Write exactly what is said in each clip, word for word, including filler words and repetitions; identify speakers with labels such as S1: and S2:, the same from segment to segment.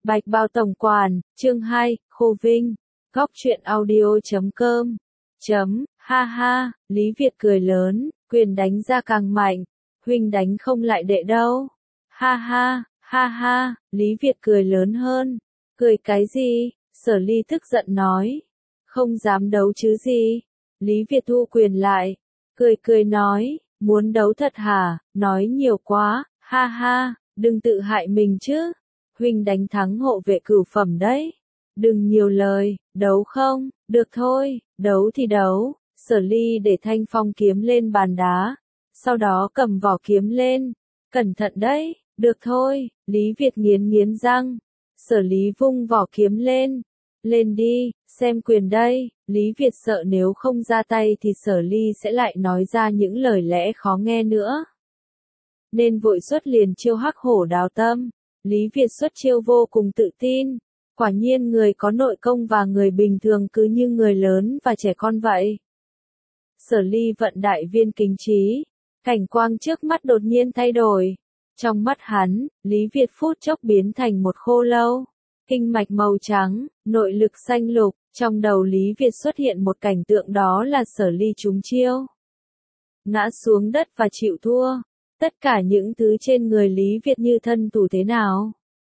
S1: Bạch Bao Tổng Quản, chương hai, Khô Vinh, góc truyện audio chấm com, chấm, ha ha, Lý Việt cười lớn, quyền đánh ra càng mạnh, huynh đánh không lại đệ đâu, ha ha, ha ha, Lý Việt cười lớn hơn, cười cái gì, Sở Ly tức giận nói, không dám đấu chứ gì, Lý Việt thu quyền lại, cười cười nói, muốn đấu thật hả, nói nhiều quá, ha ha, đừng tự hại mình chứ. Huynh đánh thắng hộ vệ cửu phẩm đấy. Đừng nhiều lời, đấu không, được thôi, đấu thì đấu. Sở Ly để thanh phong kiếm lên bàn đá, sau đó cầm vỏ kiếm lên. Cẩn thận đấy, được thôi, Lý Việt nghiến nghiến răng. Sở Lý vung vỏ kiếm lên. Lên đi, xem quyền đây. Lý Việt sợ nếu không ra tay thì Sở Ly sẽ lại nói ra những lời lẽ khó nghe nữa. Nên vội xuất liền chiêu hắc hổ đào tâm. Lý Việt xuất chiêu vô cùng tự tin, quả nhiên người có nội công và người bình thường cứ như người lớn và trẻ con vậy. Sở Ly vận đại viên kính trí, cảnh quang trước mắt đột nhiên thay đổi. Trong mắt hắn, Lý Việt phút chốc biến thành một khô lâu, kinh mạch màu trắng, nội lực xanh lục, trong đầu Lý Việt xuất hiện một cảnh tượng đó là Sở Ly trúng chiêu, ngã xuống đất và chịu thua. Tất cả những thứ trên người Lý Việt như thân thủ thế nào?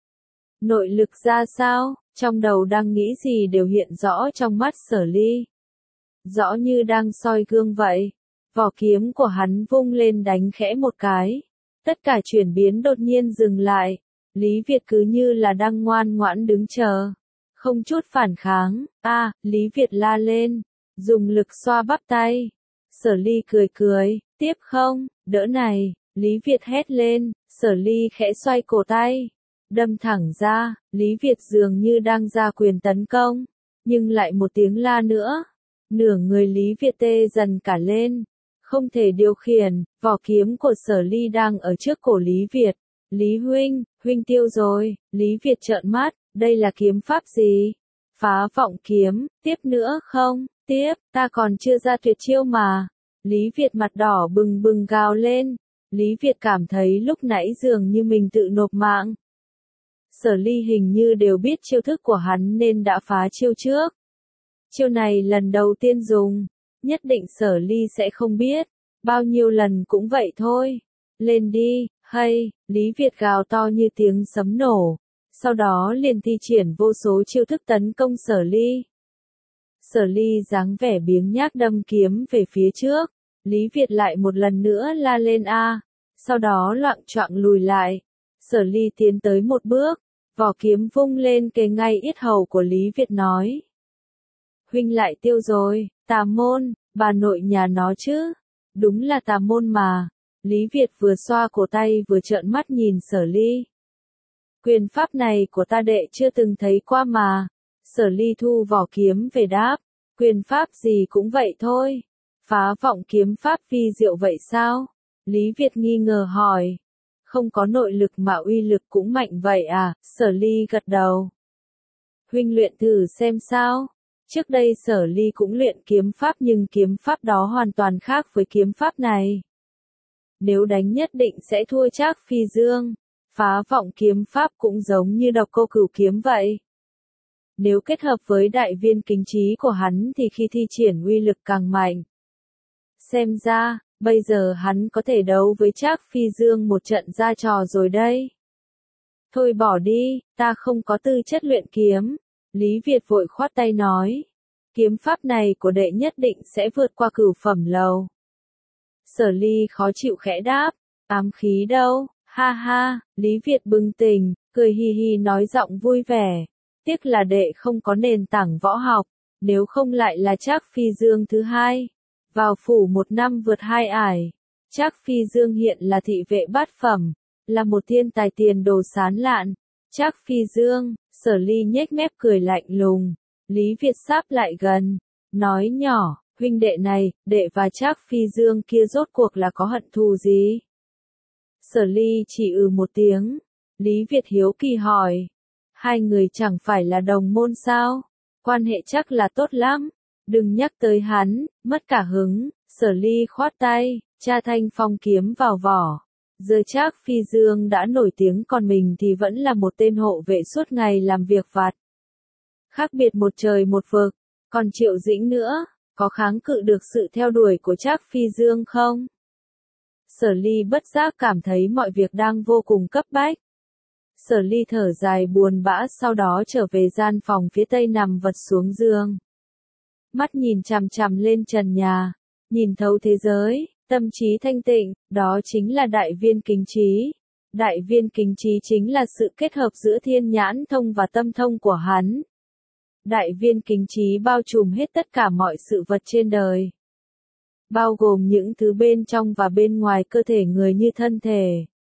S1: Nội lực ra sao? Trong đầu đang nghĩ gì đều hiện rõ trong mắt Sở Ly. Rõ như đang soi gương vậy. Vỏ kiếm của hắn vung lên đánh khẽ một cái. Tất cả chuyển biến đột nhiên dừng lại. Lý Việt cứ như là đang ngoan ngoãn đứng chờ. Không chút phản kháng. A, à, Lý Việt la lên. Dùng lực xoa bắp tay. Sở Ly cười cười. Tiếp không? Đỡ này. Lý Việt hét lên, Sở Ly khẽ xoay cổ tay, đâm thẳng ra, Lý Việt dường như đang ra quyền tấn công, nhưng lại một tiếng la nữa, nửa người Lý Việt tê dần cả lên, không thể điều khiển, vỏ kiếm của Sở Ly đang ở trước cổ Lý Việt, Lý huynh, huynh tiêu rồi, Lý Việt trợn mắt, đây là kiếm pháp gì? Phá vọng kiếm, tiếp nữa không? Tiếp, ta còn chưa ra tuyệt chiêu mà, Lý Việt mặt đỏ bừng bừng gào lên. Lý Việt cảm thấy lúc nãy dường như mình tự nộp mạng. Sở Ly hình như đều biết chiêu thức của hắn nên đã phá chiêu trước. Chiêu này lần đầu tiên dùng, nhất định Sở Ly sẽ không biết, bao nhiêu lần cũng vậy thôi. Lên đi, hay, Lý Việt gào to như tiếng sấm nổ, sau đó liền thi triển vô số chiêu thức tấn công Sở Ly. Sở Ly dáng vẻ biếng nhác đâm kiếm về phía trước. Lý Việt lại một lần nữa la lên a, sau đó loạng choạng lùi lại. Sở Ly tiến tới một bước, vỏ kiếm vung lên kề ngay yết hầu của Lý Việt nói. Huynh lại tiêu rồi, tà môn, bà nội nhà nó chứ, đúng là tà môn mà. Lý Việt vừa xoa cổ tay vừa trợn mắt nhìn Sở Ly. Quyền pháp này của ta đệ chưa từng thấy qua mà. Sở Ly thu vỏ kiếm về đáp, quyền pháp gì cũng vậy thôi. Phá vọng kiếm pháp vi diệu vậy sao? Lý Việt nghi ngờ hỏi. Không có nội lực mà uy lực cũng mạnh vậy à? Sở Ly gật đầu. Huynh luyện thử xem sao? Trước đây Sở Ly cũng luyện kiếm pháp nhưng kiếm pháp đó hoàn toàn khác với kiếm pháp này. Nếu đánh nhất định sẽ thua Trác Phi Dương. Phá vọng kiếm pháp cũng giống như độc cô cửu kiếm vậy. Nếu kết hợp với đại viên kính trí của hắn thì khi thi triển uy lực càng mạnh. Xem ra, bây giờ hắn có thể đấu với Trác Phi Dương một trận ra trò rồi đây. Thôi bỏ đi, ta không có tư chất luyện kiếm. Lý Việt vội khoát tay nói. Kiếm pháp này của đệ nhất định sẽ vượt qua cửu phẩm lầu. Sở Ly khó chịu khẽ đáp. Ám khí đâu, ha ha, Lý Việt bừng tỉnh, cười hi hi nói giọng vui vẻ. Tiếc là đệ không có nền tảng võ học, nếu không lại là Trác Phi Dương thứ hai. Vào phủ một năm vượt hai ải, Trác Phi Dương hiện là thị vệ bát phẩm, là một thiên tài tiền đồ sán lạn. Trác Phi Dương, Sở Ly nhếch mép cười lạnh lùng, Lý Việt sáp lại gần, nói nhỏ, huynh đệ này, đệ và Trác Phi Dương kia rốt cuộc là có hận thù gì? Sở Ly chỉ ừ một tiếng, Lý Việt hiếu kỳ hỏi, hai người chẳng phải là đồng môn sao? Quan hệ chắc là tốt lắm. Đừng nhắc tới hắn, mất cả hứng, Sở Ly khoát tay, tra thanh phong kiếm vào vỏ. Giờ Trác Phi Dương đã nổi tiếng còn mình thì vẫn là một tên hộ vệ suốt ngày làm việc vặt. Khác biệt một trời một vực, còn Triệu Dĩnh nữa, có kháng cự được sự theo đuổi của Trác Phi Dương không? Sở Ly bất giác cảm thấy mọi việc đang vô cùng cấp bách. Sở Ly thở dài buồn bã sau đó trở về gian phòng phía tây nằm vật xuống giường. Mắt nhìn chằm chằm lên trần nhà, nhìn thấu thế giới, tâm trí thanh tịnh, đó chính là đại viên kính trí. Đại viên kính trí chính là sự kết hợp giữa thiên nhãn thông và tâm thông của hắn. Đại viên kính trí bao trùm hết tất cả mọi sự vật trên đời. Bao gồm những thứ bên trong và bên ngoài cơ thể người như thân thể,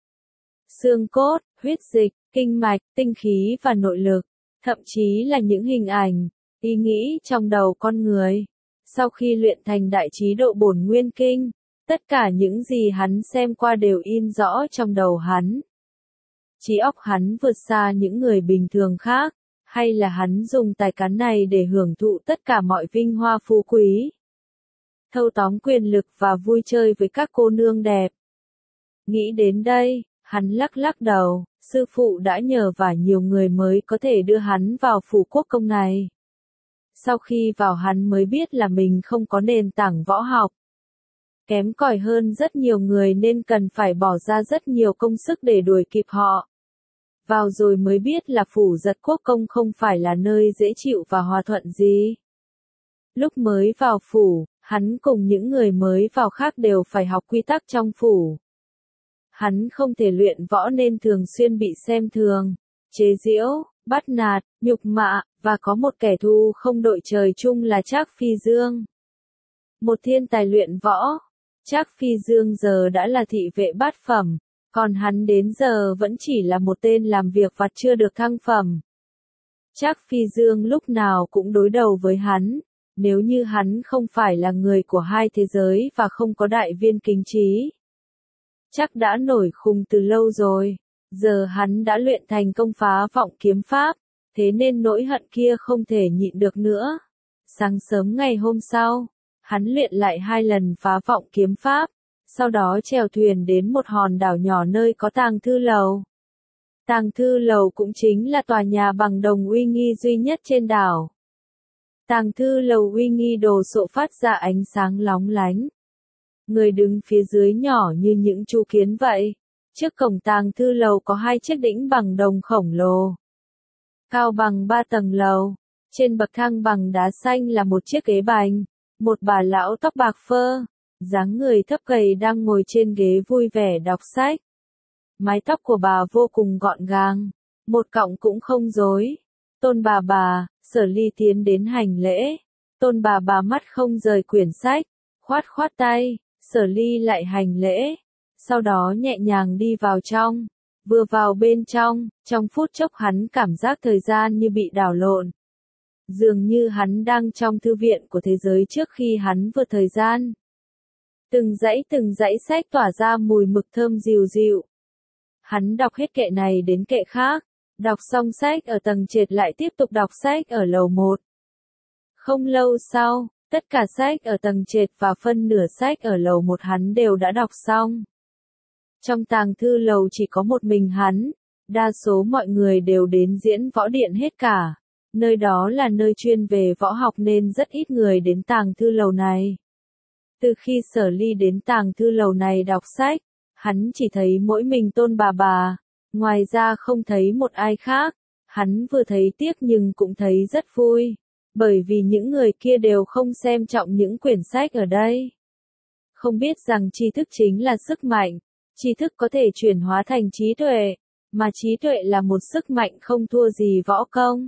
S1: xương cốt, huyết dịch, kinh mạch, tinh khí và nội lực, thậm chí là những hình ảnh, ý nghĩ trong đầu con người. Sau khi luyện thành đại trí độ bổn nguyên kinh, tất cả những gì hắn xem qua đều in rõ trong đầu hắn. Trí óc hắn vượt xa những người bình thường khác, hay là hắn dùng tài cán này để hưởng thụ tất cả mọi vinh hoa phú quý, thâu tóm quyền lực và vui chơi với các cô nương đẹp. Nghĩ đến đây, hắn lắc lắc đầu, sư phụ đã nhờ vả nhiều người mới có thể đưa hắn vào phủ quốc công này. Sau khi vào hắn mới biết là mình không có nền tảng võ học. Kém cỏi hơn rất nhiều người nên cần phải bỏ ra rất nhiều công sức để đuổi kịp họ. Vào rồi mới biết là phủ Giật Quốc công không phải là nơi dễ chịu và hòa thuận gì. Lúc mới vào phủ, hắn cùng những người mới vào khác đều phải học quy tắc trong phủ. Hắn không thể luyện võ nên thường xuyên bị xem thường, chế giễu, bắt nạt, nhục mạ, và có một kẻ thù không đội trời chung là Trác Phi Dương. Một thiên tài luyện võ, Trác Phi Dương giờ đã là thị vệ bát phẩm, còn hắn đến giờ vẫn chỉ là một tên làm việc vặt chưa được thăng phẩm. Trác Phi Dương lúc nào cũng đối đầu với hắn, nếu như hắn không phải là người của hai thế giới và không có đại viên kính trí. Chắc đã nổi khùng từ lâu rồi, giờ hắn đã luyện thành công phá vọng kiếm pháp, thế nên nỗi hận kia không thể nhịn được nữa. Sáng sớm ngày hôm sau, hắn luyện lại hai lần phá vọng kiếm pháp, sau đó chèo thuyền đến một hòn đảo nhỏ nơi có tàng thư lầu. Tàng thư lầu cũng chính là tòa nhà bằng đồng uy nghi duy nhất trên đảo. Tàng thư lầu uy nghi đồ sộ phát ra ánh sáng lóng lánh. Người đứng phía dưới nhỏ như những chú kiến vậy. Trước cổng tàng thư lầu có hai chiếc đỉnh bằng đồng khổng lồ, cao bằng ba tầng lầu. Trên bậc thang bằng đá xanh là một chiếc ghế bành. Một bà lão tóc bạc phơ, dáng người thấp gầy đang ngồi trên ghế vui vẻ đọc sách. Mái tóc của bà vô cùng gọn gàng, một cọng cũng không rối. Tôn bà bà, Sở Ly tiến đến hành lễ. Tôn bà bà mắt không rời quyển sách, khoát khoát tay, Sở Ly lại hành lễ. Sau đó nhẹ nhàng đi vào trong. Vừa vào bên trong, trong phút chốc hắn cảm giác thời gian như bị đảo lộn. Dường như hắn đang trong thư viện của thế giới trước khi hắn vượt thời gian. Từng dãy từng dãy sách tỏa ra mùi mực thơm dịu dịu. Hắn đọc hết kệ này đến kệ khác, đọc xong sách ở tầng trệt lại tiếp tục đọc sách ở lầu một. Không lâu sau, tất cả sách ở tầng trệt và phân nửa sách ở lầu một hắn đều đã đọc xong. Trong tàng thư lầu chỉ có một mình hắn, đa số mọi người đều đến diễn võ điện hết cả. Nơi đó là nơi chuyên về võ học nên rất ít người đến tàng thư lầu này. Từ khi Sở Ly đến tàng thư lầu này đọc sách, hắn chỉ thấy mỗi mình Tôn bà bà, ngoài ra không thấy một ai khác. Hắn vừa thấy tiếc nhưng cũng thấy rất vui, bởi vì những người kia đều không xem trọng những quyển sách ở đây. Không biết rằng tri thức chính là sức mạnh, tri thức có thể chuyển hóa thành trí tuệ, mà trí tuệ là một sức mạnh không thua gì võ công.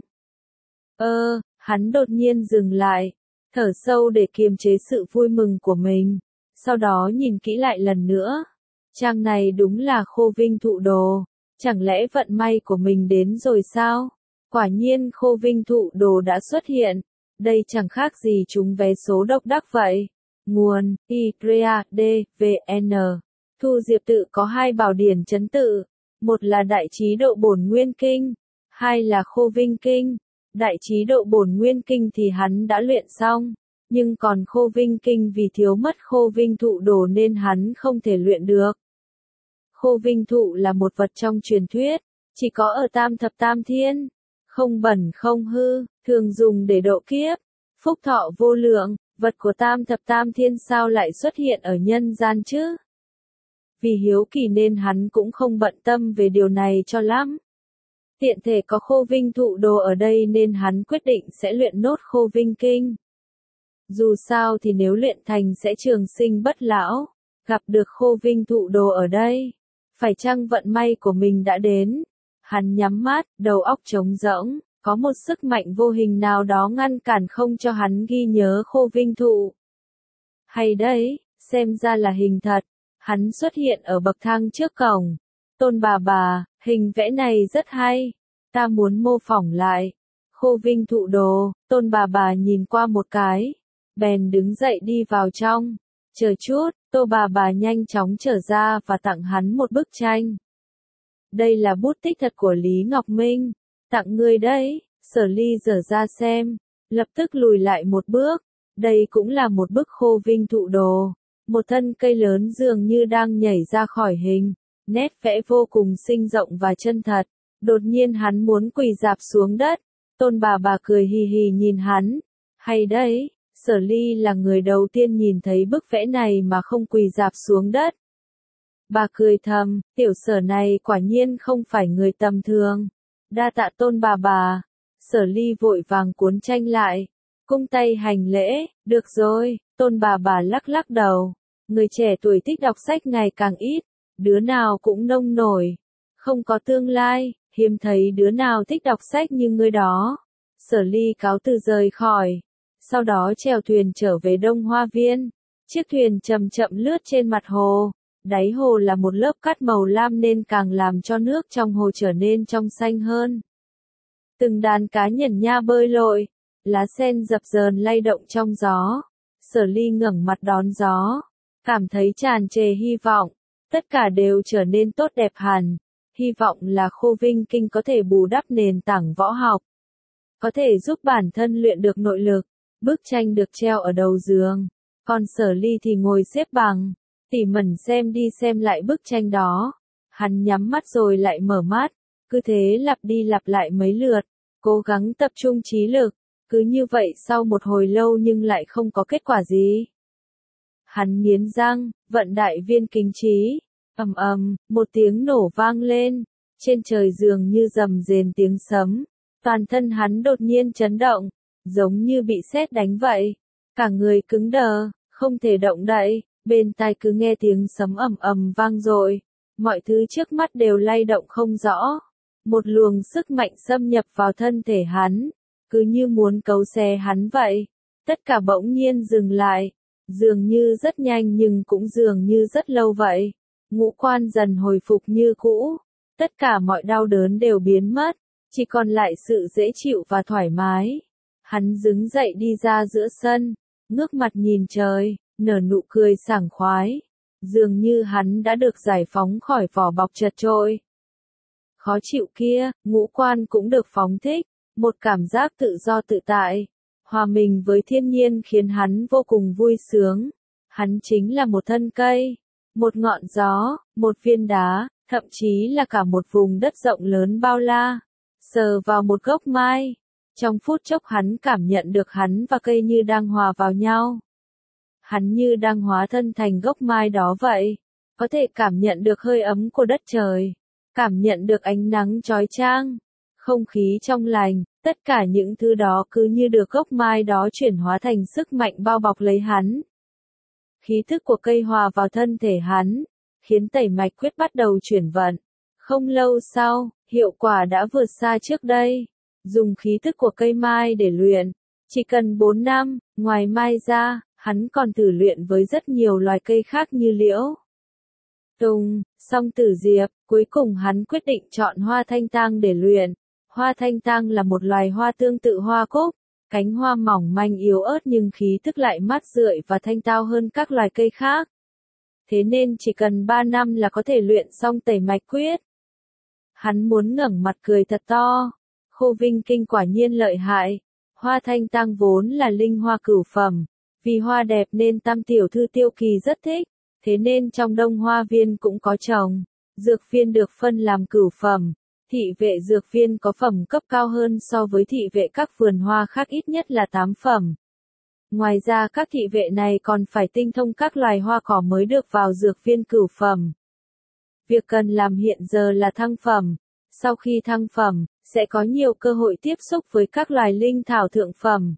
S1: Ơ, hắn đột nhiên dừng lại, thở sâu để kiềm chế sự vui mừng của mình, sau đó nhìn kỹ lại lần nữa. Trang này đúng là Khô Vinh Thụ Đồ, chẳng lẽ vận may của mình đến rồi sao? Quả nhiên Khô Vinh Thụ Đồ đã xuất hiện, đây chẳng khác gì trúng vé số độc đắc vậy. Nguồn, i r a d v n. Thu Diệp Tự có hai bảo điển trấn tự, một là Đại Trí Độ Bổn Nguyên Kinh, hai là Khô Vinh Kinh. Đại Trí Độ Bổn Nguyên Kinh thì hắn đã luyện xong, nhưng còn Khô Vinh Kinh vì thiếu mất Khô Vinh Thụ Đồ nên hắn không thể luyện được. Khô Vinh thụ là một vật trong truyền thuyết, chỉ có ở Tam Thập Tam Thiên, không bẩn không hư, thường dùng để độ kiếp, phúc thọ vô lượng, vật của Tam Thập Tam Thiên sao lại xuất hiện ở nhân gian chứ? Vì hiếu kỳ nên hắn cũng không bận tâm về điều này cho lắm. Tiện thể có Khô Vinh thụ đồ ở đây nên hắn quyết định sẽ luyện nốt Khô Vinh kinh. Dù sao thì nếu luyện thành sẽ trường sinh bất lão, gặp được Khô Vinh thụ đồ ở đây, phải chăng vận may của mình đã đến? Hắn nhắm mắt, đầu óc trống rỗng, có một sức mạnh vô hình nào đó ngăn cản không cho hắn ghi nhớ Khô Vinh thụ. Hay đấy, xem ra là hình thật, hắn xuất hiện ở bậc thang trước cổng. Tôn bà bà, hình vẽ này rất hay, ta muốn mô phỏng lại. Khô Vinh thụ đồ, Tôn bà bà nhìn qua một cái, bèn đứng dậy đi vào trong. Chờ chút, Tô bà bà nhanh chóng trở ra và tặng hắn một bức tranh. Đây là bút tích thật của Lý Ngọc Minh, tặng ngươi đấy. Sở Ly dở ra xem, lập tức lùi lại một bước. Đây cũng là một bức Khô Vinh thụ đồ, một thân cây lớn dường như đang nhảy ra khỏi hình, nét vẽ vô cùng sinh động và chân thật. Đột nhiên hắn muốn quỳ rạp xuống đất. Tôn bà bà cười hì hì nhìn hắn. Hay đấy, Sở Ly là người đầu tiên nhìn thấy bức vẽ này mà không quỳ rạp xuống đất. Bà cười thầm, tiểu Sở này quả nhiên không phải người tầm thường. Đa tạ Tôn bà bà. Sở Ly vội vàng cuốn tranh lại, cung tay hành lễ. Được rồi, Tôn bà bà lắc lắc đầu. Người trẻ tuổi thích đọc sách ngày càng ít, đứa nào cũng nông nổi, không có tương lai, hiếm thấy đứa nào thích đọc sách như ngươi đó. Sở Ly cáo từ rời khỏi, sau đó chèo thuyền trở về Đông Hoa Viên. Chiếc thuyền chậm chậm lướt trên mặt hồ, đáy hồ là một lớp cát màu lam nên càng làm cho nước trong hồ trở nên trong xanh hơn. Từng đàn cá nhẩn nha bơi lội, lá sen dập dờn lay động trong gió. Sở Ly ngẩng mặt đón gió, cảm thấy tràn trề hy vọng, tất cả đều trở nên tốt đẹp hẳn. Hy vọng là Khô Vinh kinh có thể bù đắp nền tảng võ học, có thể giúp bản thân luyện được nội lực. Bức tranh được treo ở đầu giường, còn Sở Ly thì ngồi xếp bằng, tỉ mẩn xem đi xem lại bức tranh đó. Hắn nhắm mắt rồi lại mở mắt, cứ thế lặp đi lặp lại mấy lượt, cố gắng tập trung trí lực. Cứ như vậy sau một hồi lâu nhưng lại không có kết quả gì. Hắn nghiến răng, vận đại viên kính trí. Ầm ầm, một tiếng nổ vang lên, trên trời dường như rầm rền tiếng sấm. Toàn thân hắn đột nhiên chấn động, giống như bị sét đánh vậy. Cả người cứng đờ, không thể động đậy, bên tai cứ nghe tiếng sấm ầm ầm vang dội. Mọi thứ trước mắt đều lay động không rõ. Một luồng sức mạnh xâm nhập vào thân thể hắn, cứ như muốn cấu xé hắn vậy. Tất cả bỗng nhiên dừng lại, dường như rất nhanh nhưng cũng dường như rất lâu vậy. Ngũ quan dần hồi phục như cũ, tất cả mọi đau đớn đều biến mất, chỉ còn lại sự dễ chịu và thoải mái. Hắn đứng dậy đi ra giữa sân, ngước mặt nhìn trời, nở nụ cười sảng khoái, dường như hắn đã được giải phóng khỏi vỏ bọc chật chội. Khó chịu kia, ngũ quan cũng được phóng thích, một cảm giác tự do tự tại, hòa mình với thiên nhiên khiến hắn vô cùng vui sướng. Hắn chính là một thân cây, một ngọn gió, một viên đá, thậm chí là cả một vùng đất rộng lớn bao la. Sờ vào một gốc mai, trong phút chốc hắn cảm nhận được hắn và cây như đang hòa vào nhau. Hắn như đang hóa thân thành gốc mai đó vậy, có thể cảm nhận được hơi ấm của đất trời, cảm nhận được ánh nắng chói chang, không khí trong lành, tất cả những thứ đó cứ như được gốc mai đó chuyển hóa thành sức mạnh bao bọc lấy hắn. Khí thức của cây hòa vào thân thể hắn, khiến tẩy mạch quyết bắt đầu chuyển vận. Không lâu sau, hiệu quả đã vượt xa trước đây. Dùng khí thức của cây mai để luyện, chỉ cần bốn năm, ngoài mai ra, hắn còn thử luyện với rất nhiều loài cây khác như liễu, tùng, song tử diệp. Cuối cùng hắn quyết định chọn hoa thanh tang để luyện. Hoa thanh tang là một loài hoa tương tự hoa cúc, cánh hoa mỏng manh yếu ớt nhưng khí thức lại mát rượi và thanh tao hơn các loài cây khác. Thế nên chỉ cần ba năm là có thể luyện xong tẩy mạch quyết. Hắn muốn ngẩng mặt cười thật to. Khô Vinh kinh quả nhiên lợi hại. Hoa thanh tang vốn là linh hoa cửu phẩm, vì hoa đẹp nên Tam tiểu thư Tiêu Kỳ rất thích, thế nên trong Đông Hoa Viên cũng có trồng. Dược viên được phân làm cửu phẩm. Thị vệ dược viên có phẩm cấp cao hơn so với thị vệ các vườn hoa khác ít nhất là tám phẩm. Ngoài ra các thị vệ này còn phải tinh thông các loài hoa cỏ mới được vào dược viên cửu phẩm. Việc cần làm hiện giờ là thăng phẩm. Sau khi thăng phẩm, sẽ có nhiều cơ hội tiếp xúc với các loài linh thảo thượng phẩm.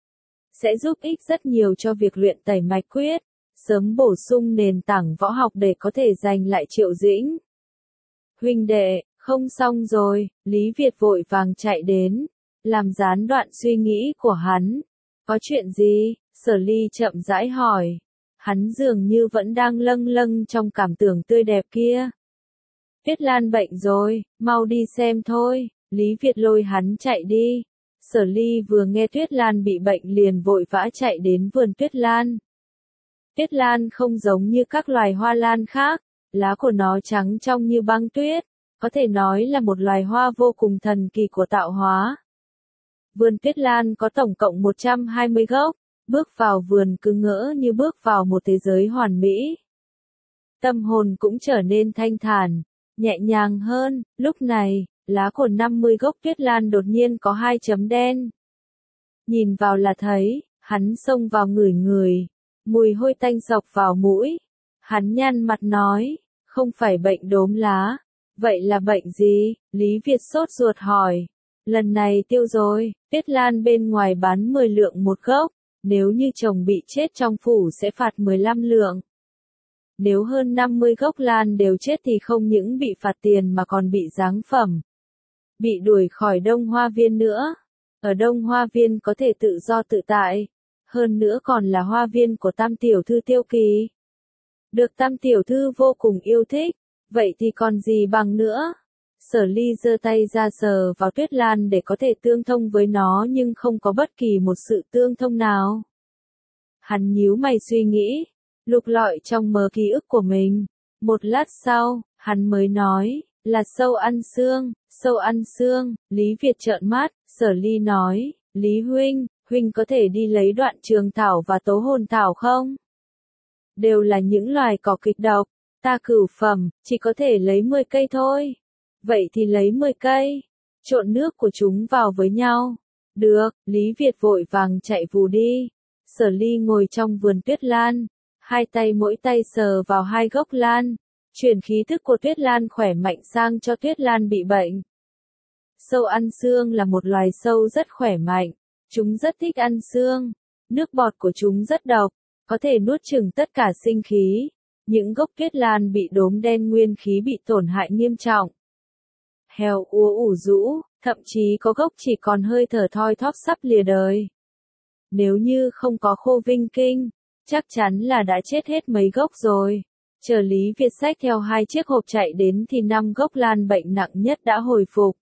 S1: Sẽ giúp ích rất nhiều cho việc luyện tẩy mạch quyết, sớm bổ sung nền tảng võ học để có thể giành lại Triệu Dĩnh. Huynh đệ, không xong rồi, Lý Việt vội vàng chạy đến, làm gián đoạn suy nghĩ của hắn. Có chuyện gì? Sở Ly chậm rãi hỏi. Hắn dường như vẫn đang lâng lâng trong cảm tưởng tươi đẹp kia. Tuyết Lan bệnh rồi, mau đi xem thôi. Lý Việt lôi hắn chạy đi. Sở Ly vừa nghe Tuyết Lan bị bệnh liền vội vã chạy đến vườn Tuyết Lan. Tuyết Lan không giống như các loài hoa lan khác, lá của nó trắng trong như băng tuyết, có thể nói là một loài hoa vô cùng thần kỳ của tạo hóa. Vườn Tuyết Lan có tổng cộng một trăm hai mươi gốc, bước vào vườn cứ ngỡ như bước vào một thế giới hoàn mỹ. Tâm hồn cũng trở nên thanh thản, nhẹ nhàng hơn. Lúc này, lá của năm mươi gốc Tuyết Lan đột nhiên có hai chấm đen. Nhìn vào là thấy, hắn xông vào ngửi ngửi, mùi hôi tanh sộc vào mũi. Hắn nhăn mặt nói, không phải bệnh đốm lá, vậy là bệnh gì? Lý Việt sốt ruột hỏi. Lần này tiêu rồi, Tuyết Lan bên ngoài bán mười lượng một gốc, nếu như chồng bị chết trong phủ sẽ phạt mười lăm lượng. Nếu hơn năm mươi gốc lan đều chết thì không những bị phạt tiền mà còn bị giáng phẩm. Bị đuổi khỏi Đông Hoa Viên nữa. Ở Đông Hoa Viên có thể tự do tự tại. Hơn nữa còn là hoa viên của Tam tiểu thư Tiêu Kỳ. Được Tam tiểu thư vô cùng yêu thích. Vậy thì còn gì bằng nữa? Sở Ly giơ tay ra sờ vào Tuyết Lan để có thể tương thông với nó nhưng không có bất kỳ một sự tương thông nào. Hắn nhíu mày suy nghĩ, lục lọi trong mớ ký ức của mình. Một lát sau, hắn mới nói, là sâu ăn xương, sâu ăn xương. Lý Việt trợn mắt, Sở Ly nói, Lý huynh, huynh có thể đi lấy đoạn trường thảo và tố hồn thảo không? Đều là những loài cỏ kịch độc, ta cửu phẩm, chỉ có thể lấy mười cây thôi. Vậy thì lấy mười cây, trộn nước của chúng vào với nhau. Được, Lý Việt vội vàng chạy vù đi. Sở Ly ngồi trong vườn Tuyết Lan, hai tay mỗi tay sờ vào hai gốc lan, truyền khí thức của Tuyết Lan khỏe mạnh sang cho Tuyết Lan bị bệnh. Sâu ăn xương là một loài sâu rất khỏe mạnh, chúng rất thích ăn xương, nước bọt của chúng rất độc, có thể nuốt chửng tất cả sinh khí. Những gốc Tuyết Lan bị đốm đen nguyên khí bị tổn hại nghiêm trọng. Heo úa ủ rũ, thậm chí có gốc chỉ còn hơi thở thoi thóp sắp lìa đời. Nếu như không có Khô Vinh Kinh, chắc chắn là đã chết hết mấy gốc rồi. Chờ Lý Việt xách theo hai chiếc hộp chạy đến thì năm gốc lan bệnh nặng nhất đã hồi phục.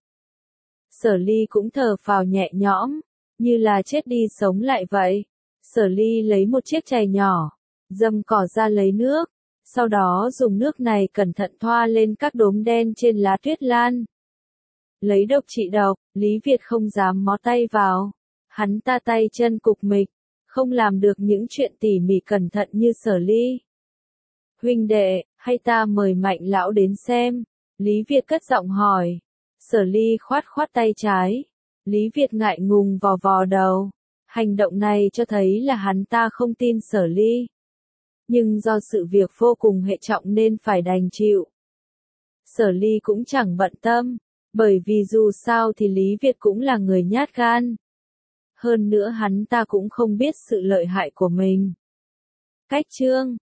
S1: Sở Ly cũng thở phào nhẹ nhõm, như là chết đi sống lại vậy. Sở Ly lấy một chiếc chày nhỏ, dầm cỏ ra lấy nước, sau đó dùng nước này cẩn thận thoa lên các đốm đen trên lá Tuyết Lan. Lấy độc trị độc, Lý Việt không dám mó tay vào. Hắn ta tay chân cục mịch, không làm được những chuyện tỉ mỉ cẩn thận như Sở Ly. Huynh đệ, hay ta mời Mạnh lão đến xem? Lý Việt cất giọng hỏi. Sở Ly khoát khoát tay trái. Lý Việt ngại ngùng vò vò đầu. Hành động này cho thấy là hắn ta không tin Sở Ly. Nhưng do sự việc vô cùng hệ trọng nên phải đành chịu. Sở Ly cũng chẳng bận tâm, bởi vì dù sao thì Lý Việt cũng là người nhát gan. Hơn nữa hắn ta cũng không biết sự lợi hại của mình. Cách chương